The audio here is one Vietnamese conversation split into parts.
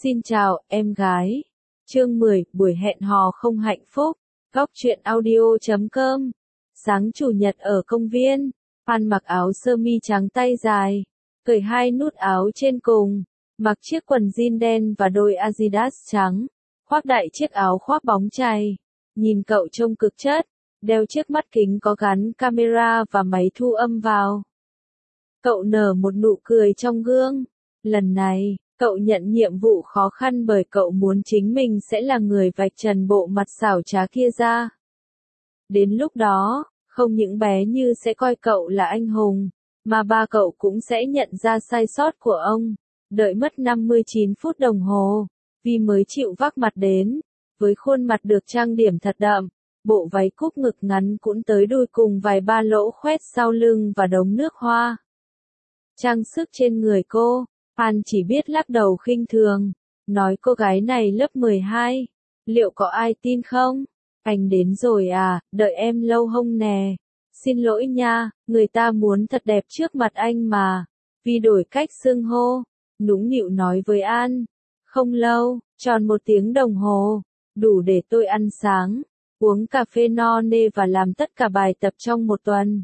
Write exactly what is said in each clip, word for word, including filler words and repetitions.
Xin chào, em gái. Chương mười, buổi hẹn hò không hạnh phúc. Góc truyện audio chấm com. Sáng chủ nhật ở công viên, Phan mặc áo sơ mi trắng tay dài, cởi hai nút áo trên cùng, mặc chiếc quần jean đen và đôi Adidas trắng, khoác đại chiếc áo khoác bóng chày. Nhìn cậu trông cực chất, đeo chiếc mắt kính có gắn camera và máy thu âm vào. Cậu nở một nụ cười trong gương. Lần này, cậu nhận nhiệm vụ khó khăn bởi cậu muốn chính mình sẽ là người vạch trần bộ mặt xảo trá kia ra. Đến lúc đó, không những bé Như sẽ coi cậu là anh hùng, mà ba cậu cũng sẽ nhận ra sai sót của ông. Đợi mất năm mươi chín phút đồng hồ, Vi mới chịu vác mặt đến, với khuôn mặt được trang điểm thật đậm, bộ váy cúp ngực ngắn cũng tới đùi cùng vài ba lỗ khoét sau lưng và đống nước hoa. Trang sức trên người cô, Phan chỉ biết lắc đầu khinh thường, nói cô gái này lớp mười hai, liệu có ai tin không? Anh đến rồi à, đợi em lâu hông nè. Xin lỗi nha, người ta muốn thật đẹp trước mặt anh mà. Vi đổi cách xưng hô, nũng nịu nói với An. Không lâu, tròn một tiếng đồng hồ, đủ để tôi ăn sáng, uống cà phê no nê và làm tất cả bài tập trong một tuần.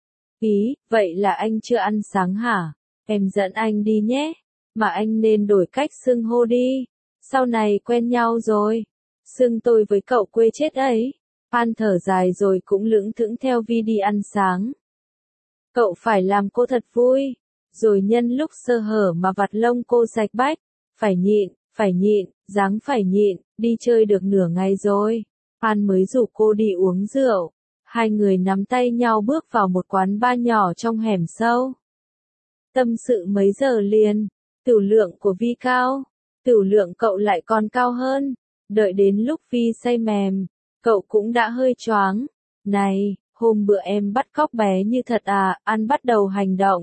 Ý, vậy là anh chưa ăn sáng hả? Em dẫn anh đi nhé, mà anh nên đổi cách xưng hô đi, sau này quen nhau rồi. Xưng tôi với cậu quê chết ấy. Phan thở dài rồi cũng lững thững theo Vi đi ăn sáng. Cậu phải làm cô thật vui, rồi nhân lúc sơ hở mà vặt lông cô sạch bách. Phải nhịn, phải nhịn, dáng phải nhịn, đi chơi được nửa ngày rồi. Phan mới rủ cô đi uống rượu. Hai người nắm tay nhau bước vào một quán bar nhỏ trong hẻm sâu. Tâm sự mấy giờ liền, tửu lượng của Vi cao, tửu lượng cậu lại còn cao hơn. Đợi đến lúc Vi say mềm, cậu cũng đã hơi choáng. Này, hôm bữa em bắt cóc bé Như thật à? An bắt đầu hành động.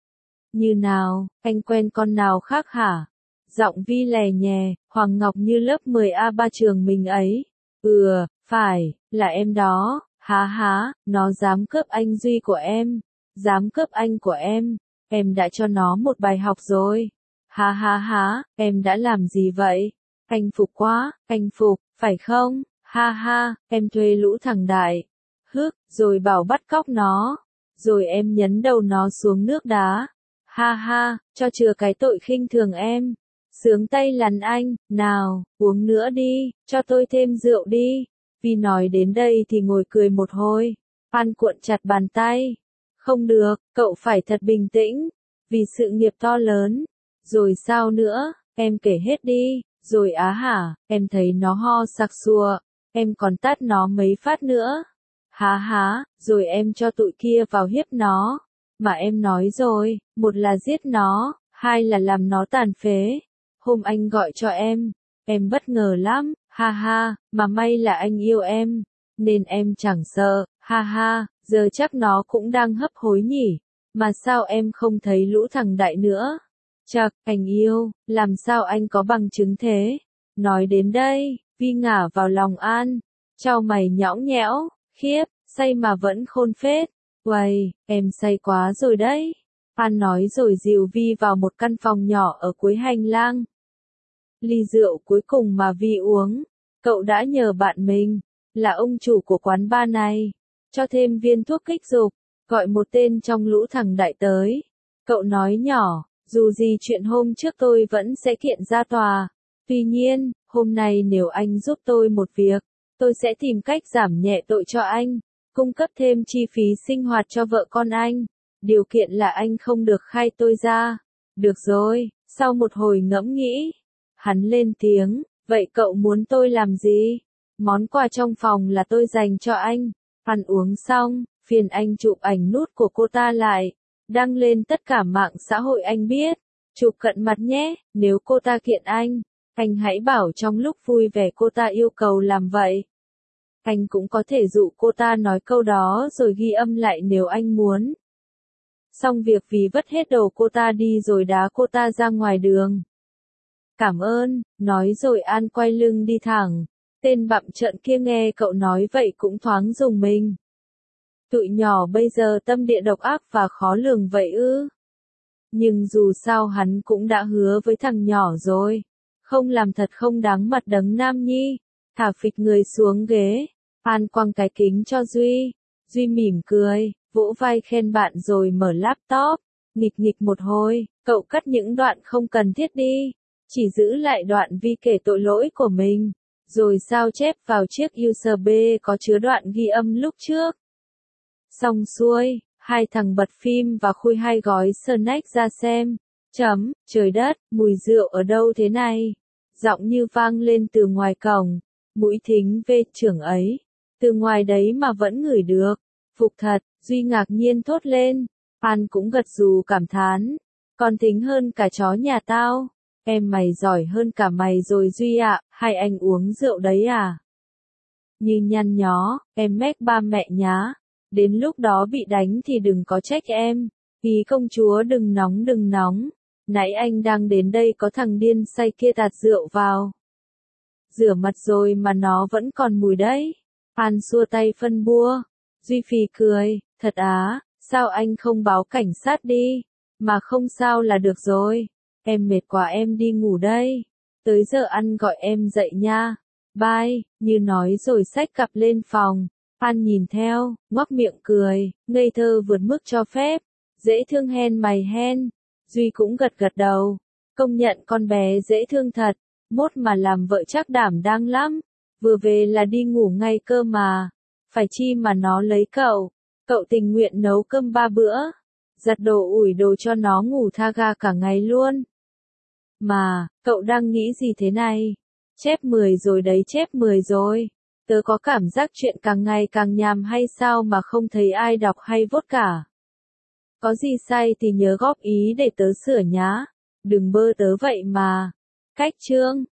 Như nào, anh quen con nào khác hả? Giọng Vi lè nhè, Hoàng Ngọc Như lớp mười A ba trường mình ấy. Ừ, phải, là em đó. Há há, nó dám cướp anh Duy của em, dám cướp anh của em, em đã cho nó một bài học rồi. Há há há, em đã làm gì vậy? Anh phục quá, anh phục, phải không? Ha ha, em thuê lũ thằng đại, hức, rồi bảo bắt cóc nó, rồi em nhấn đầu nó xuống nước đá. Ha ha, cho chừa cái tội khinh thường em. Sướng tay lằn anh, nào, uống nữa đi, cho tôi thêm rượu đi. Vi nói đến đây thì ngồi cười một hồi. Phan cuộn chặt bàn tay. Không được, cậu phải thật bình tĩnh, vì sự nghiệp to lớn. Rồi sao nữa, em kể hết đi. Rồi á hả, em thấy nó ho sặc sùa, em còn tát nó mấy phát nữa. Há há, rồi em cho tụi kia vào hiếp nó. Mà em nói rồi, một là giết nó, hai là làm nó tàn phế. Hôm anh gọi cho em, em bất ngờ lắm, ha ha, mà may là anh yêu em, nên em chẳng sợ, ha ha, giờ chắc nó cũng đang hấp hối nhỉ, mà sao em không thấy lũ thằng đại nữa? Chậc, anh yêu, làm sao anh có bằng chứng thế? Nói đến đây, Vi ngả vào lòng An, chau mày nhõng nhẽo, khiếp, say mà vẫn khôn phết. Uầy, em say quá rồi đấy. An nói rồi dìu Vi vào một căn phòng nhỏ ở cuối hành lang. Ly rượu cuối cùng mà Vi uống, cậu đã nhờ bạn mình, là ông chủ của quán bar này, cho thêm viên thuốc kích dục, gọi một tên trong lũ thằng đại tới. Cậu nói nhỏ, dù gì chuyện hôm trước tôi vẫn sẽ kiện ra tòa. Tuy nhiên, hôm nay nếu anh giúp tôi một việc, tôi sẽ tìm cách giảm nhẹ tội cho anh, cung cấp thêm chi phí sinh hoạt cho vợ con anh. Điều kiện là anh không được khai tôi ra. Được rồi, sau một hồi ngẫm nghĩ, hắn lên tiếng, vậy cậu muốn tôi làm gì? Món quà trong phòng là tôi dành cho anh. Ăn uống xong, phiền anh chụp ảnh nút của cô ta lại, đăng lên tất cả mạng xã hội anh biết. Chụp cận mặt nhé, nếu cô ta kiện anh, anh hãy bảo trong lúc vui vẻ cô ta yêu cầu làm vậy. Anh cũng có thể dụ cô ta nói câu đó rồi ghi âm lại nếu anh muốn. Xong việc vì vất hết đầu cô ta đi rồi đá cô ta ra ngoài đường. Cảm ơn, nói rồi An quay lưng đi thẳng. Tên bặm trợn kia nghe cậu nói vậy cũng thoáng rùng mình. Tụi nhỏ bây giờ tâm địa độc ác và khó lường vậy ư? Nhưng dù sao hắn cũng đã hứa với thằng nhỏ rồi. Không làm thật không đáng mặt đấng nam nhi. Thả phịch người xuống ghế. An quăng cái kính cho Duy. Duy mỉm cười, vỗ vai khen bạn rồi mở laptop. Nghịch nghịch một hồi, cậu cắt những đoạn không cần thiết đi. Chỉ giữ lại đoạn Vi kể tội lỗi của mình. Rồi sao chép vào chiếc u ét bê có chứa đoạn ghi âm lúc trước. Xong xuôi, hai thằng bật phim và khui hai gói snack ra xem. Chấm, trời đất, mùi rượu ở đâu thế này? Giọng như vang lên từ ngoài cổng. Mũi thính về trưởng ấy. Từ ngoài đấy mà vẫn ngửi được. Phục thật, Duy ngạc nhiên thốt lên. An cũng gật gù cảm thán. Còn thính hơn cả chó nhà tao. Em mày giỏi hơn cả mày rồi Duy ạ, hai anh uống rượu đấy à? Như nhăn nhó, em mách ba mẹ nhá. Đến lúc đó bị đánh thì đừng có trách em. Ý công chúa đừng nóng đừng nóng. Nãy anh đang đến đây có thằng điên say kia tạt rượu vào. Rửa mặt rồi mà nó vẫn còn mùi đấy. An xua tay phân bua. Duy phì cười, thật á, sao anh không báo cảnh sát đi? Mà không sao là được rồi. Em mệt quá em đi ngủ đây. Tới giờ ăn gọi em dậy nha. Bye, như nói rồi xách cặp lên phòng. An nhìn theo, ngoác miệng cười, ngây thơ vượt mức cho phép. Dễ thương hen mày hen. Duy cũng gật gật đầu. Công nhận con bé dễ thương thật. Mốt mà làm vợ chắc đảm đang lắm. Vừa về là đi ngủ ngay cơ mà. Phải chi mà nó lấy cậu. Cậu tình nguyện nấu cơm ba bữa. Giặt đồ ủi đồ cho nó ngủ tha ga cả ngày luôn. Mà, cậu đang nghĩ gì thế này? Chép mười rồi đấy chép mười rồi. Tớ có cảm giác chuyện càng ngày càng nhàm hay sao mà không thấy ai đọc hay vote cả. Có gì sai thì nhớ góp ý để tớ sửa nhá. Đừng bơ tớ vậy mà. Cách chương